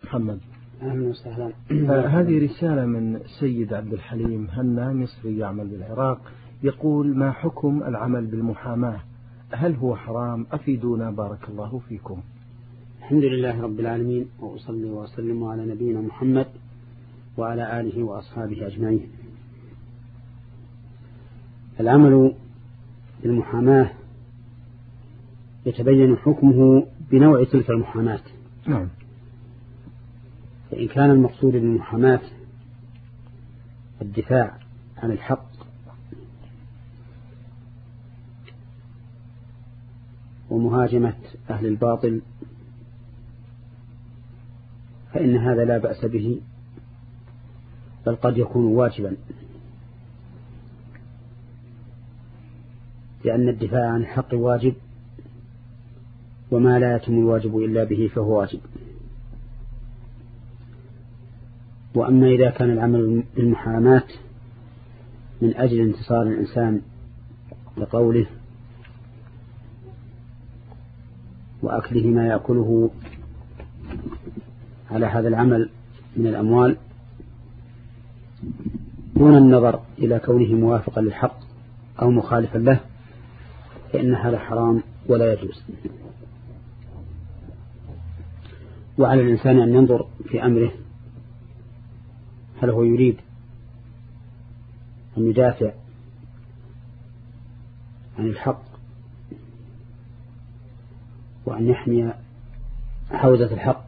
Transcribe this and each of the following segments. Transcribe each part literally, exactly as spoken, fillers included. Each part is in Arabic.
محمد. أهلا وسهلا. هذه رسالة من سيد عبد الحليم هنا، مصري يعمل بالعراق، يقول: ما حكم العمل بالمحاماة؟ هل هو حرام؟ أفيدونا بارك الله فيكم. الحمد لله رب العالمين، وأصلي وأسلم على نبينا محمد وعلى آله وأصحابه أجمعين. العمل بالمحاماة يتبين حكمه بنوع تلك المحاماة. نعم. فإن كان المقصود بالمحاماة الدفاع عن الحق ومهاجمة أهل الباطل فإن هذا لا بأس به، بل قد يكون واجبا، لأن الدفاع عن الحق واجب، وما لا يتم الواجب إلا به فهو واجب. وأما إذا كان العمل بالمحاماة من أجل انتصار الإنسان لقوله وأكله ما يأكله على هذا العمل من الأموال دون النظر إلى كونه موافقا للحق أو مخالفا له، فإن هذا حرام ولا يجوز. وعلى الإنسان أن ينظر في أمره، هل هو يريد أن يدافع عن الحق وأن يحمي حوزة الحق،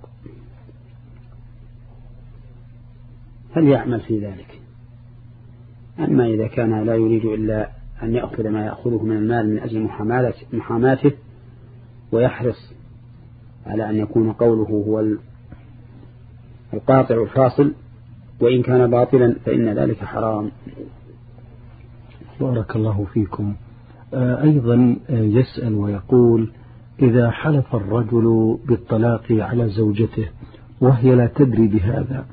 فليعمل في ذلك. أما إذا كان لا يريد إلا أن يأخذ ما يأخذه من المال من أجل محاماته ويحرص على أن يكون قوله هو القاطع الفاصل وإن كان باطلا فإن ذلك حرام. بارك الله فيكم. أيضا يسأل ويقول: إذا حلف الرجل بالطلاق على زوجته وهي لا تدري بهذا،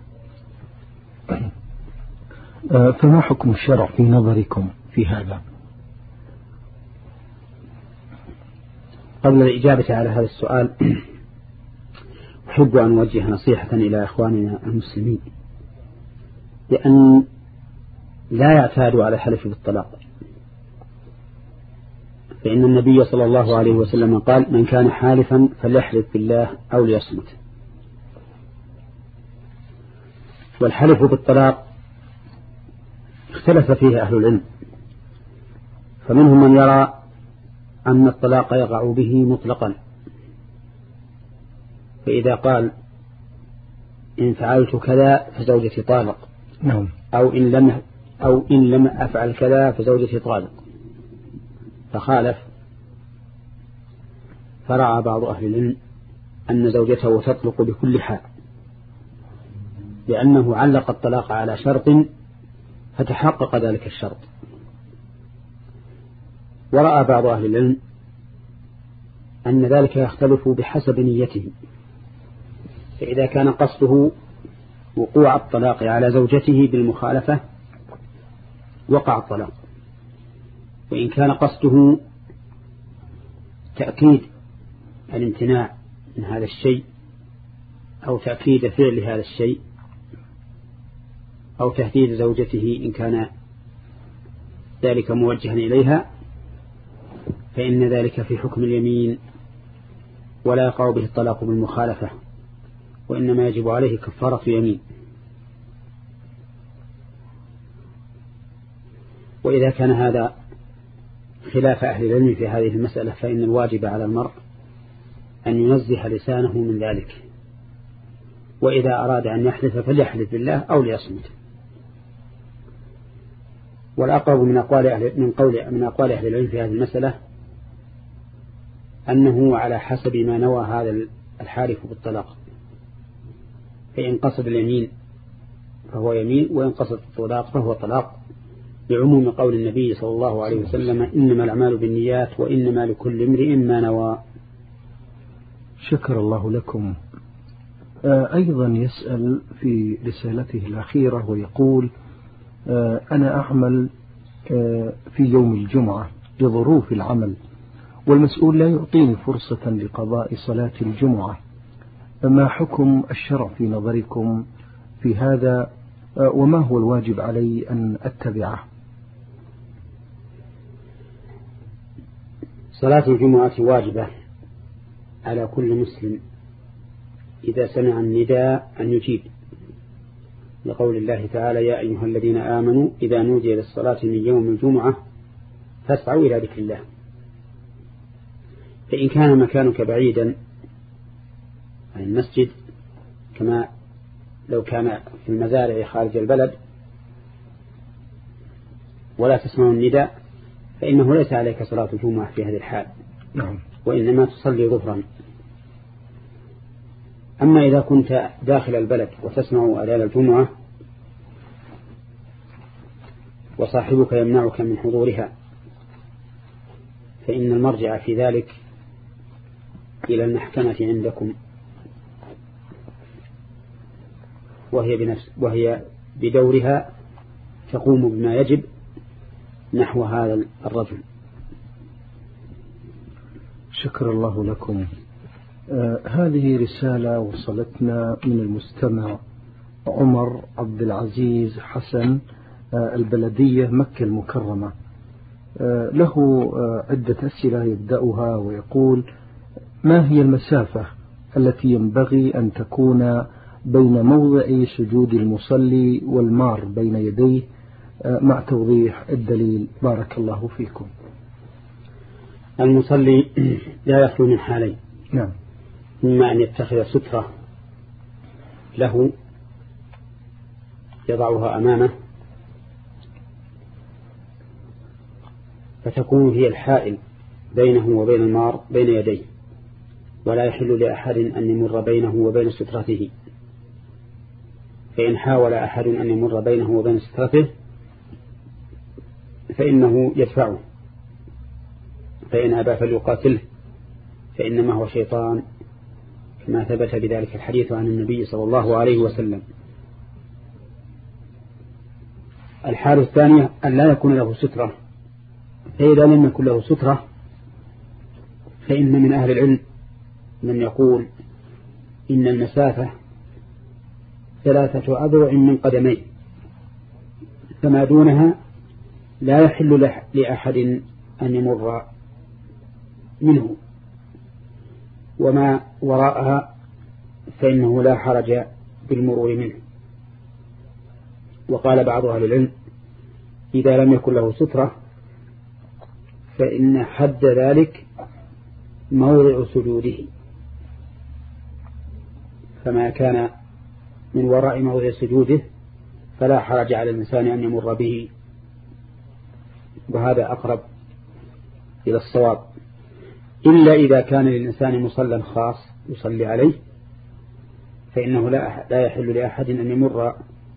فما حكم الشرع في نظركم في هذا؟ قبل الإجابة على هذا السؤال أحب أن أوجه نصيحة إلى إخواننا المسلمين بأن لا يعتادوا على الحلف بالطلاق، فإن النبي صلى الله عليه وسلم قال: من كان حالفا فليحلف بالله أو ليصمت. والحلف بالطلاق اختلف فيه أهل العلم، فمنهم من يرى أن الطلاق يقع به مطلقا، فإذا قال إن فعلت كذا فزوجتي طالق، نعم، أو إن لم أو إن لم أفعل كذا فزوجتي طالق، فخالف. فرأى بعض أهل العلم أن زوجته تطلق بكل حال، لأنه علق الطلاق على شرط فتحقق ذلك الشرط. ورأى بعض أهل العلم أن ذلك يختلف بحسب نيته، فإذا كان قصده وقوع الطلاق على زوجته بالمخالفة وقع الطلاق، وإن كان قصده تأكيد الامتناع من هذا الشيء أو تأكيد فعل هذا الشيء أو تهديد زوجته إن كان ذلك موجها إليها، فإن ذلك في حكم اليمين ولا يقع به الطلاق بالمخالفة، وإنما يجب عليه كفارة يمين. وإذا كان هذا خلاف أهل العلم في هذه المسألة فإن الواجب على المرء أن ينزه لسانه من ذلك، وإذا أراد أن يحلف فليحلف بالله أو ليصمت. والأقرب من أقوال أهل من قول من أقوال أهل العلم في هذه المسألة أنه على حسب ما نوى هذا الحالف بالطلاق، فإن قصد اليمين فهو يمين، وإن قصد الطلاق فهو طلاق، بعموم قول النبي صلى الله عليه وسلم: إنما الأعمال بالنيات وإنما لكل امرئ ما نوى. شكر الله لكم. أيضا يسأل في رسالته الأخيرة ويقول: أنا أعمل في يوم الجمعة لظروف العمل، والمسؤول لا يعطيني فرصة لقضاء صلاة الجمعة، ما حكم الشرع في نظركم في هذا، وما هو الواجب علي أن أتبعه؟ صلاة الجمعة واجبة على كل مسلم إذا سمع النداء أن يجيب، لقول الله تعالى: يا أيها الذين آمنوا إذا نودي للصلاة من يوم الجمعة فاسعوا إلى ذكر الله. فإن كان مكانك بعيدا عن المسجد كما لو كان في المزارع خارج البلد ولا تسمع النداء فإنه ليس عليك صلاة الجمعة في هذه الحال، وإنما تصلي ظهرا. أما إذا كنت داخل البلد وتسمع أذان الجمعة وصاحبك يمنعك من حضورها فإن المرجع في ذلك إلى المحكمة عندكم، وهي, بنفس وهي بدورها تقوم بما يجب نحو هذا الرجل. شكر الله لكم. آه هذه رسالة وصلتنا من المستمع عمر عبد العزيز حسن، آه البلدية مكة المكرمة. آه له آه عدة أسئلة يبدأها ويقول: ما هي المسافة التي ينبغي أن تكون بين موضع سجود المصلي والمار بين يديه، آه مع توضيح الدليل؟ بارك الله فيكم. المصلي لا يخلو من حالين: نعم، إما أن يتخذ سترة له يضعها أمامه فتكون هي الحائل بينه وبين المار بين يديه، ولا يحل لأحد أن يمر بينه وبين سترته، فإن حاول أحد أن يمر بينه وبين سترته فإنه يدفعه، فإن أبى فليقاتله فإنما هو شيطان، كما ثبت بذلك الحديث عن النبي صلى الله عليه وسلم. الحالة الثانية أن لا يكون له سترة، فإذا لم يكن له سترة فإن من أهل العلم من يقول إن المسافة ثلاثة أذرع من قدمين، فما دونها لا يحل لأحد أن يمر منه، وما وراءها فإنه لا حرج بالمرور منه. وقال بعض أهل العلم: إذا لم يكن له سترة فإن حد ذلك موضع سجوده، فما كان من وراء موضع سجوده فلا حرج على الإنسان أن يمر به، وهذا أقرب إلى الصواب، إلا إذا كان للإنسان مصلى خاص يصلي عليه فإنه لا لا يحل لأحد أن يمر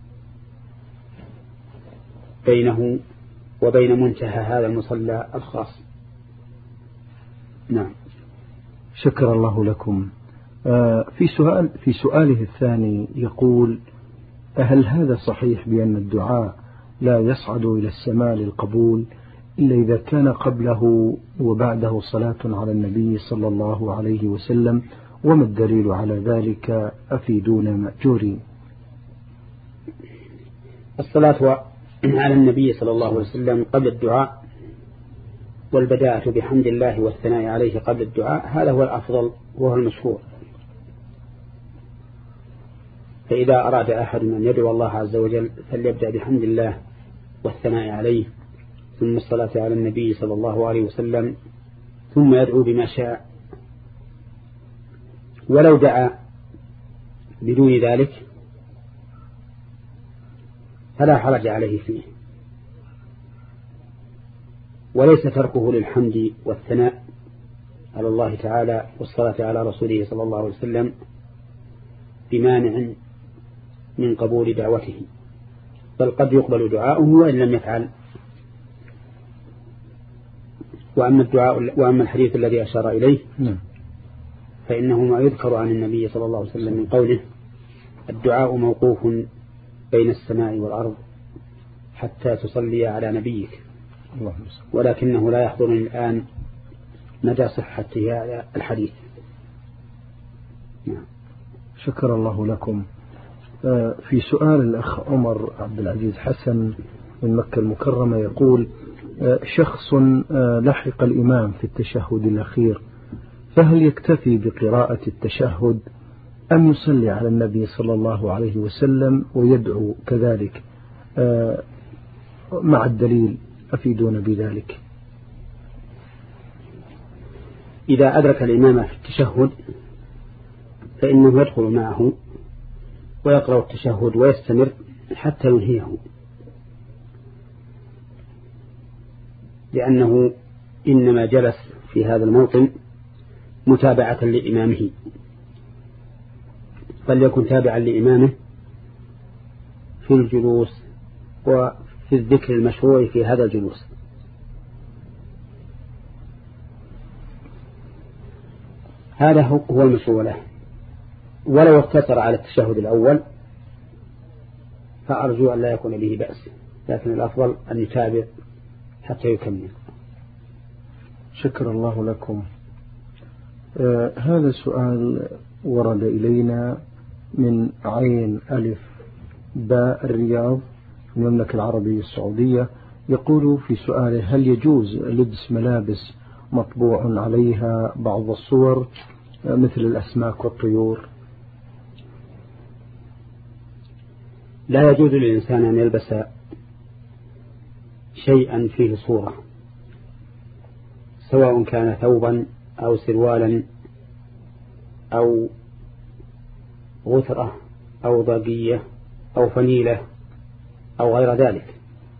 بينه وبين منتهى هذا المصلى الخاص. نعم. شكر الله لكم. في سؤال في سؤاله الثاني يقول: هل هذا صحيح بأن الدعاء لا يصعد إلى السماء للقبول إلا إذا كان قبله وبعده صلاة على النبي صلى الله عليه وسلم؟ وما الدليل على ذلك؟ أفيدونا مأجورين. الصلاة على النبي صلى الله عليه وسلم قبل الدعاء والبداءة بحمد الله والثناء عليه قبل الدعاء هذا هو الأفضل وهو المشهور. فإذا أراد أحد أن يدعو الله عز وجل فليبدأ بحمد الله والثناء عليه ثم الصلاة على النبي صلى الله عليه وسلم ثم يدعو بما شاء. ولو دعا بدون ذلك فلا حرج عليه فيه، وليس تركه للحمد والثناء على الله تعالى والصلاة على رسوله صلى الله عليه وسلم بمانع من قبول دعوته، بل قد يقبل دعاؤه وإن لم يفعل. وأما الدعاء وأما الحديث الذي أشار إليه فإنه ما يذكر عن النبي صلى الله عليه وسلم من قوله: الدعاء موقوف بين السماء والأرض حتى تصلي على نبيك، ولكنه لا يحضرني الآن مدى صحة هذا الحديث. نعم. شكر الله لكم. في سؤال الأخ عمر عبد العزيز حسن من مكة المكرمة يقول: شخص لحق الإمام في التشهد الأخير، فهل يكتفي بقراءة التشهد أم يصلي على النبي صلى الله عليه وسلم ويدعو كذلك مع الدليل؟ أفيدون بذلك. إذا أدرك الإمام في التشهد فإنه يدخل معه ويقرأ التشهد ويستمر حتى ينهيه، لأنه إنما جلس في هذا الموطن متابعة لإمامه، فليكن تابعا لإمامه في الجلوس وفي الذكر المشروع في هذا الجلوس. هذا هو المشروع له. ولو اقتصر على التشهد الأول فأرجو أن لا يكون به بأس، لكن الأفضل أن يتابع حتى يكمل. شكر الله لكم. آه هذا السؤال ورد إلينا من عين ألف باء الرياض المملكة العربية السعودية. يقول في سؤاله: هل يجوز لبس ملابس مطبوع عليها بعض الصور مثل الأسماك والطيور؟ لا يجوز للإنسان أن يلبس شيئا فيه صورة، سواء كان ثوبا أو سروالا أو غترة أو ضاقية أو فنيلة أو غير ذلك،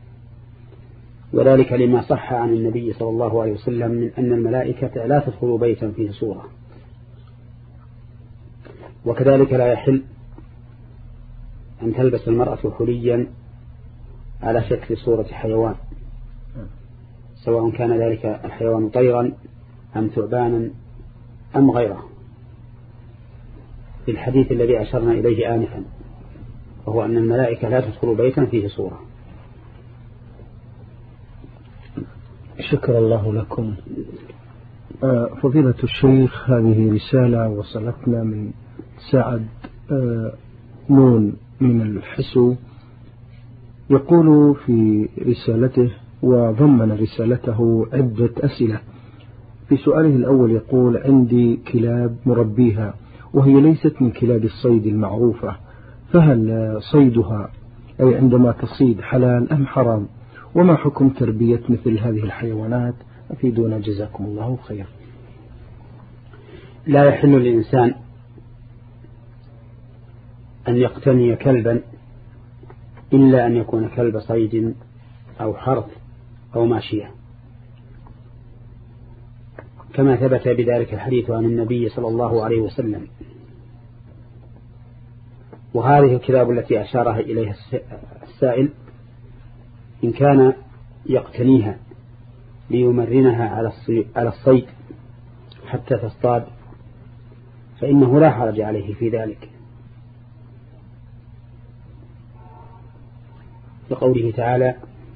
وذلك لما صح عن النبي صلى الله عليه وسلم من أن الملائكة لا تدخل بيتا فيه صورة. وكذلك لا يحل أن تلبس المرأة حليا على شكل صورة حيوان، سواء كان ذلك الحيوان طيرا أم ثعبانا أم غيره، في الحديث الذي أشرنا إليه آنفا، وهو أن الملائكة لا تدخل بيتا فيه صورة. شكر الله لكم. فضيلة الشيخ، هذه رسالة وصلتنا من سعد نون من الحسو، يقول في رسالته وضمن رسالته عدة أسئلة. في سؤاله الأول يقول: عندي كلاب مربيها وهي ليست من كلاب الصيد المعروفة، فهل صيدها أي عندما تصيد حلال أم حرام؟ وما حكم تربية مثل هذه الحيوانات؟ أفيدونا جزاكم الله خير. لا يحل للإنسان أن يقتني كلبا إلا أن يكون كلب صيد أو حرث أو ماشية، كما ثبت بذلك الحديث عن النبي صلى الله عليه وسلم. وهذه الكلاب التي أشارها إليها السائل إن كان يقتنيها ليمرنها على الصيد حتى تصطاد فإنه لا حرج عليه في ذلك، لقوله تعالى: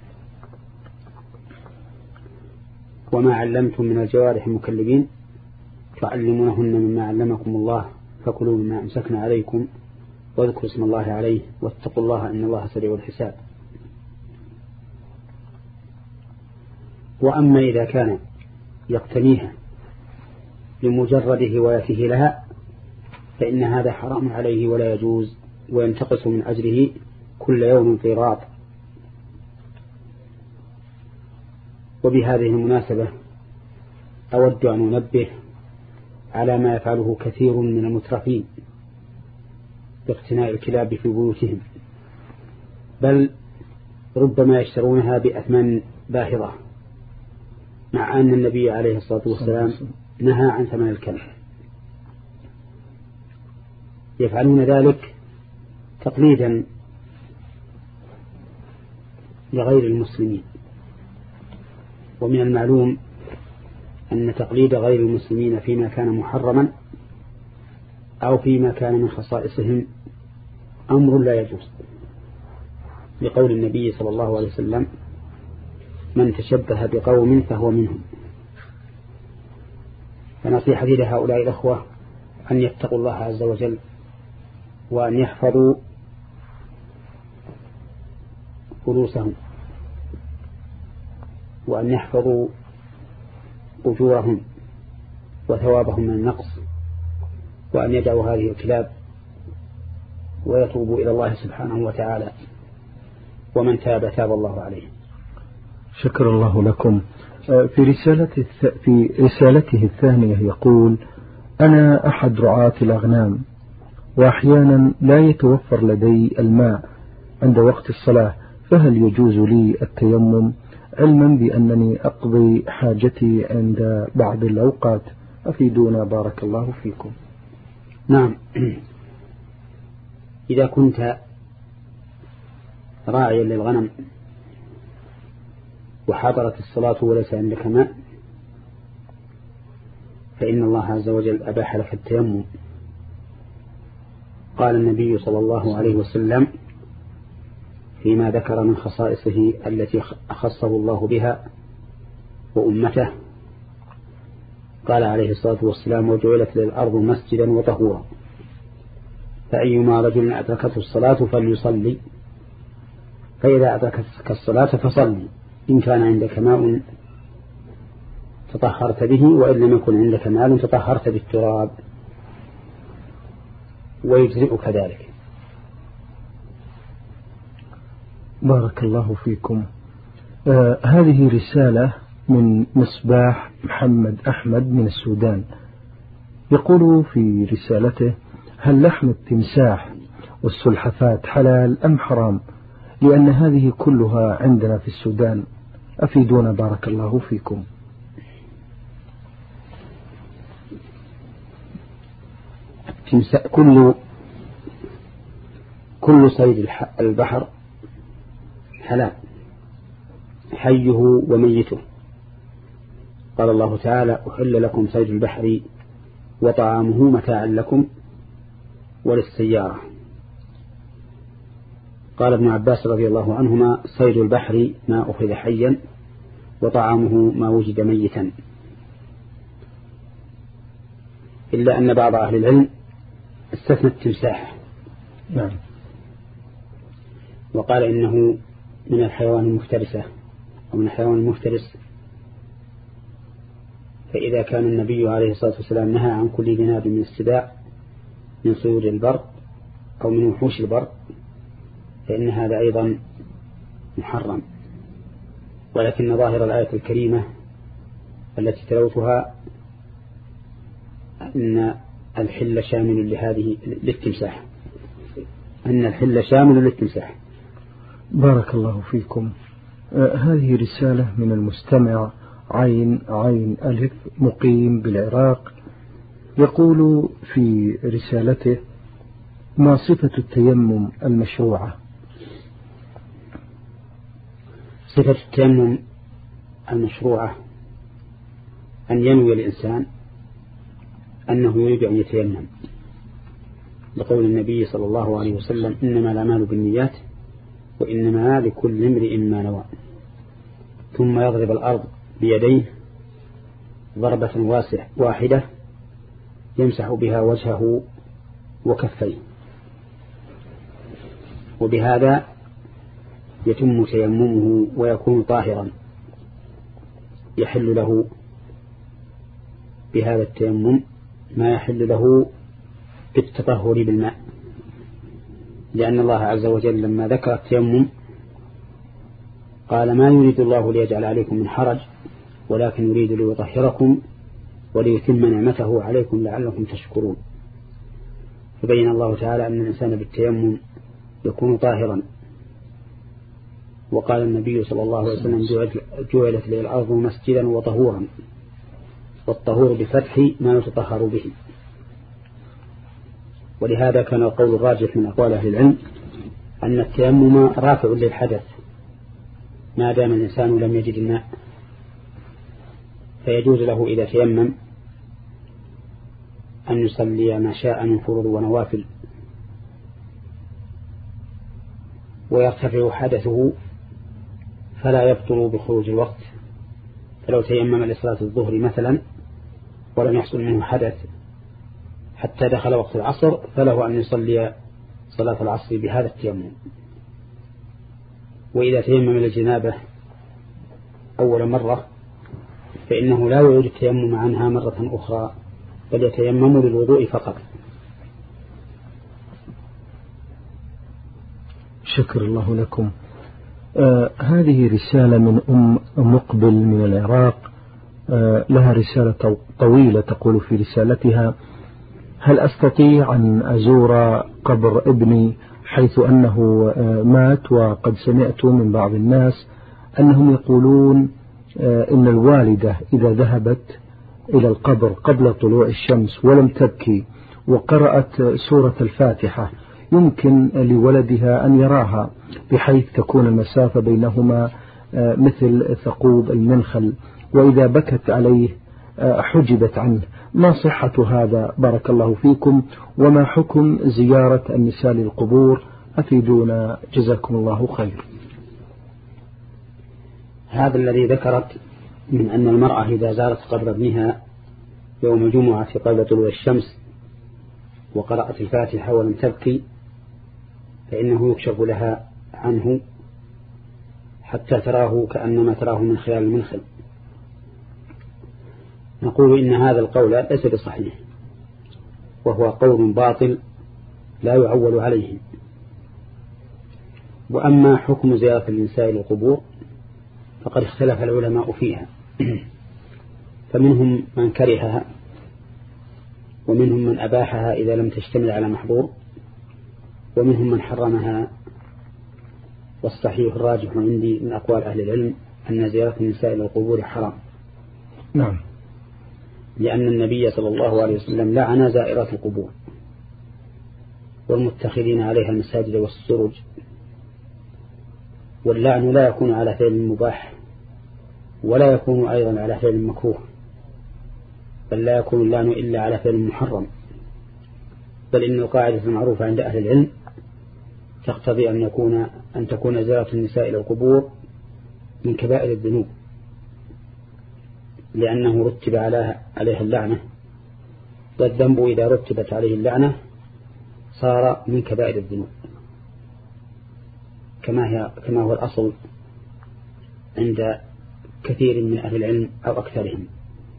وما علمتم من الجوارح مكلبين تعلمونهن مما علمكم الله فكلوا مما أمسكنا عليكم واذكروا اسم الله عليه واتقوا الله إن الله سريع الحساب. وأما إذا كان يقتنيها لمجرد هوايته لها فإن هذا حرام عليه ولا يجوز، وينتقص من أجره كل يوم قيراط. وبهذه المناسبة أود أن أنبه على ما يفعله كثير من المترفين باقتناء الكلاب في بيوتهم، بل ربما يشترونها بأثمان باهظة، مع أن النبي عليه الصلاة والسلام نهى عن ثمن الكلب. يفعلون ذلك تقليدا لغير المسلمين، ومن المعلوم أن تقليد غير المسلمين فيما كان محرما أو فيما كان من خصائصهم أمر لا يجوز، لقول النبي صلى الله عليه وسلم: من تشبه بقوم فهو منهم. فنصيحتي لهؤلاء الأخوة أن يتقوا الله عز وجل وأن يحفظوا فلوسهم وأن يحفظوا أجورهم وثوابهم من النقص، وأن يدعوا هذه الكلاب ويتوبوا إلى الله سبحانه وتعالى، ومن تاب تاب الله عليه. شكر الله لكم. في رسالته في رسالته الثانية يقول: أنا أحد رعاة الأغنام، وأحيانا لا يتوفر لدي الماء عند وقت الصلاة، فهل يجوز لي التيمم علما بأنني أقضي حاجتي عند بعض الأوقات؟ أفيدونا بارك الله فيكم. نعم، إذا كنت راعيا للغنم وحضرت الصلاة وليس عندك ماء فإن الله عز وجل أباح لك التيمم. قال النبي صلى الله عليه وسلم فيما ذكر من خصائصه التي خصه الله بها وأمته، قال عليه الصلاة والسلام: وجعلت للأرض مسجدا وطهورا، فأيما رجل أدركته الصلاة فليصلي، فإذا أدركتك الصلاة فصلي، إن كان عندك ماء تطهرت به، وإن لم يكن عندك ماء تطهرت بالتراب، ويجزئك ذلك. بارك الله فيكم. آه هذه رسالة من مصباح محمد أحمد من السودان، يقول في رسالته: هل لحم التمساح والسلحفاة حلال أم حرام؟ لأن هذه كلها عندنا في السودان، أفيدونا بارك الله فيكم. كل كل صيد البحر حلال، حيه وميته. قال الله تعالى: أحل لكم صيد البحر وطعامه متاعا لكم وللسيارة. قال ابن عباس رضي الله عنهما: صيد البحر ما أخذ حيا وطعامه ما وجد ميتا، إلا أن بعض أهل العلم استثنى التمساح، نعم، وقال إنه من الحيوان المفترسة أو من الحيوان المفترس، فإذا كان النبي عليه الصلاة والسلام نهى عن كل ذي ناب من السباع من صيود البر أو من وحوش البر، فإن هذا أيضا محرم. ولكن ظاهر الآية الكريمة التي تلوتها أن الحل شامل لهذه للتمساح، أن الحل شامل للتمساح. بارك الله فيكم. آه هذه رسالة من المستمع عين عين ألف مقيم بالعراق، يقول في رسالته: ما صفة التيمم المشروعة؟ صفة التيمم المشروعة أن ينوي الإنسان أنه يريد أن يتيمم، لقول النبي صلى الله عليه وسلم: إنما الأعمال بالنيات وإنما لكل امرئ ما نوى، ثم يضرب الأرض بيديه ضربة واسعة واحدة يمسح بها وجهه وكفيه، وبهذا يتم تيممه ويكون طاهرا، يحل له بهذا التيمم ما يحل له بالتطهر بالماء، لأن الله عز وجل لما ذكر التيمم قال: ما يريد الله ليجعل عليكم من حرج ولكن يريد ليطهركم وليتم نعمته عليكم لعلكم تشكرون. فبين الله تعالى أن الإنسان بالتيمم يكون طاهرا. وقال النبي صلى الله عليه وسلم: جعلت لي الأرض مسجدا وطهورا، والطهور بفتح ما يتطهر به. ولهذا كان القول الراجح من أقوال أهل العلم أن التيمم رافع للحدث ما دام الإنسان لم يجد الماء، فيجوز له إذا تيمم أن يصلي ما شاء من فروض ونوافل، ويرتفع حدثه فلا يبطل بخروج الوقت. فلو تيمم لصلاة الظهر مثلا ولم يحصل منه حدث حتى دخل وقت العصر، فله أن يصلي صلاة العصر بهذا التيمم. وإذا تيمم للجنابة أول مرة فإنه لا يعيد التيمم عنها مرة أخرى، بل يتيمم للوضوء فقط. شكر الله لكم. آه هذه رسالة من أم مقبل من العراق. آه لها رسالة طويلة تقول في رسالتها: هل أستطيع أن أزور قبر ابني حيث أنه آه مات؟ وقد سمعت من بعض الناس أنهم يقولون آه إن الوالدة إذا ذهبت إلى القبر قبل طلوع الشمس ولم تبكي وقرأت سورة الفاتحة يمكن لولدها أن يراها، بحيث تكون المسافة بينهما مثل ثقوب المنخل، وإذا بكت عليه حجبت عنه. ما صحة هذا بارك الله فيكم؟ وما حكم زيارة النساء للقبور؟ أفيدونا جزاكم الله خير. هذا الذي ذكرت من أن المرأة إذا زارت قبر ابنها يوم الجمعة قبل طلوع الشمس وقرأت الفاتحة ولم تبكي فإنه يكشف لها عنه حتى تراه كأنما تراه من خلال المنخل. نقول إن هذا القول ليس بصحيح، وهو قول باطل لا يعول عليه. وأما حكم زيارة النساء للقبور فقد اختلف العلماء فيها، فمنهم من كرهها ومنهم من أباحها إذا لم تشتمل على محظور، ومنهم من حرمها. والصحيح الراجح عندي من أقوال أهل العلم أن زيارة النساء للقبور حرام. نعم. لأن النبي صلى الله عليه وسلم لعن زائرات القبور والمتخذين عليها المساجد والسرج. واللعن لا يكون على فعل مباح ولا يكون أيضا على فعل مكروه، بل لا يكون اللعن إلا على فعل محرم. بل إن القاعدة المعروفة عند أهل العلم تقتضي أن يكون أن تكون زيارة النساء إلى القبور من كبائر الذنوب، لأنه رتب عليها اللعنة، والذنب إذا رتبت عليه اللعنة صار من كبائر الذنوب كما هي كما هو الأصل عند كثير من أهل العلم أو أكثرهم.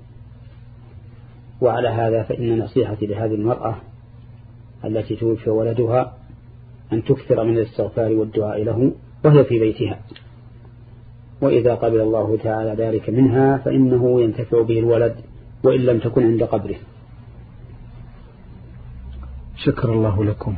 وعلى هذا فإن نصيحتي لهذه المرأة التي توفي ولدها أن تكثر من الاستغفار والدعاء له وهي في بيتها، وإذا قبل الله تعالى ذلك منها فإنه ينتفع به الولد وإن لم تكن عند قبره. شكر الله لكم.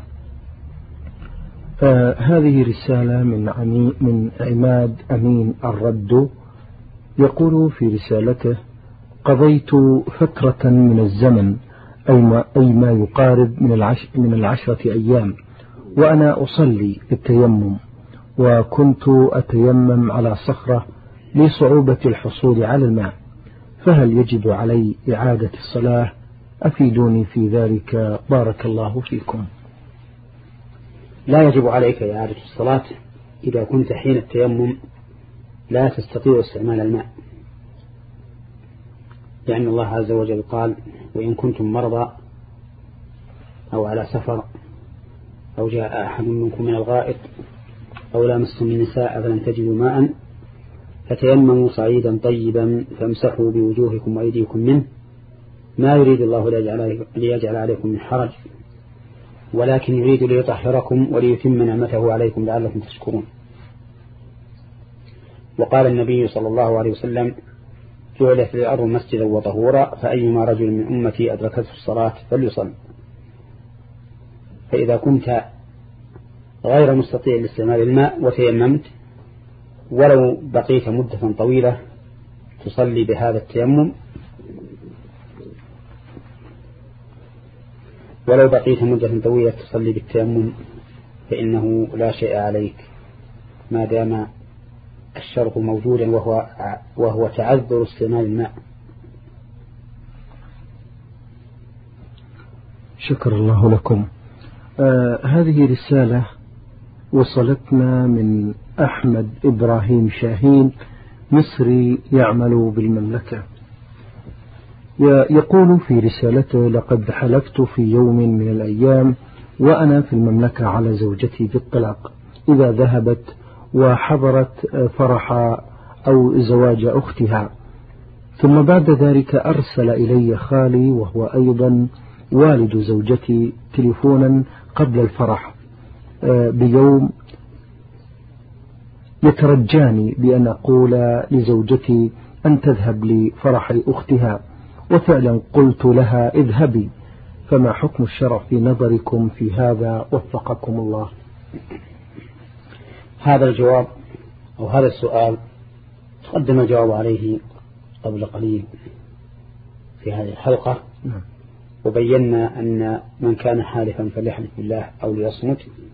آه هذه رسالة من عمي من عماد أمين الرد، يقول في رسالته: قضيت فترة من الزمن أي ما, أي ما يقارب من, العش من العشرة أيام وأنا أصلي بالتيمم، وكنت أتيمم على صخرة لصعوبة الحصول على الماء، فهل يجب علي إعادة الصلاة؟ أفيدوني في ذلك بارك الله فيكم. لا يجب عليك إعادة الصلاة إذا كنت حين التيمم لا تستطيع استعمال الماء، لأن الله عز وجل قال: وإن كنتم مرضى أو على سفر أو جاء أحد منكم من الغائط أو لامستم النساء فلن تجدوا ماء فتيمموا صعيدا طيبا فامسحوا بوجوهكم وأيديكم منه ما يريد الله ليجعل عليكم من حرج ولكن يريد ليطهركم وليتم نعمته عليكم لعلكم تشكرون. وقال النبي صلى الله عليه وسلم: جعلت الأرض مسجدا وطهورا فأيما رجل من أمتي أدركته الصلاة فليصل. فإذا كنت غير مستطيع لاستعمال الماء وتيممت ولو بقيت مدة طويلة تصلي بهذا التيمم ولو بقيت مدة طويلة تصلي بالتيمم فإنه لا شيء عليك ما دام الشرط موجودا وهو, وهو تعذر استعمال الماء. شكر الله لكم. آه هذه رسالة وصلتنا من أحمد إبراهيم شاهين مصري يعمل بالمملكة، يقول في رسالته: لقد حلفت في يوم من الأيام وأنا في المملكة على زوجتي بالطلاق إذا ذهبت وحضرت فرح أو زواج أختها، ثم بعد ذلك أرسل إلي خالي وهو أيضا والد زوجتي تليفونا قبل الفرح بيوم يترجاني بأن أقول لزوجتي أن تذهب لفرح أختها، وفعلا قلت لها اذهبي. فما حكم الشرع في نظركم في هذا وفقكم الله؟ هذا الجواب أو هذا السؤال تقدم الجواب عليه قبل قليل في هذه الحلقة، وبينا أن من كان حالفا فليحلف بالله أو ليصمت.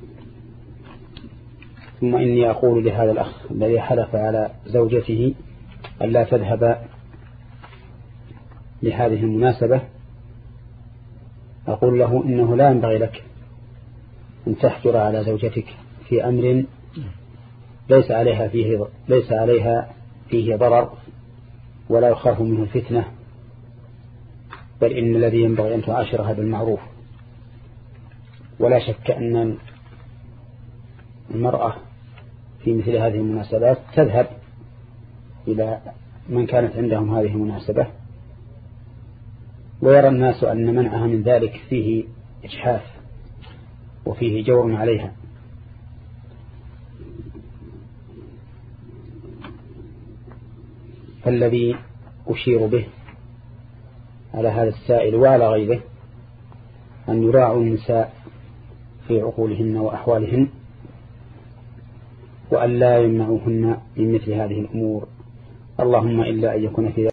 ثم إني أقول لهذا الأخ الذي حلف على زوجته ألا تذهب لهذه المناسبة، أقول له إنه لا ينبغي لك أن تحجر على زوجتك في أمر ليس عليها فيه ليس عليها فيه ضرر ولا يخاف منه الفتنة، بل إن الذي ينبغي أن تعاشرها بالمعروف. ولا شك أن المرأة في مثل هذه المناسبات تذهب إلى من كانت عندهم هذه المناسبة، ويرى الناس أن منعها من ذلك فيه إجحاف وفيه جور عليها. فالذي أشير به على هذا السائل وعلى غيره أن يراعوا النساء في عقولهن وأحوالهن، وأن لا يمنعوهن من مثل هذه الأمور، اللهم إلا أن يكون في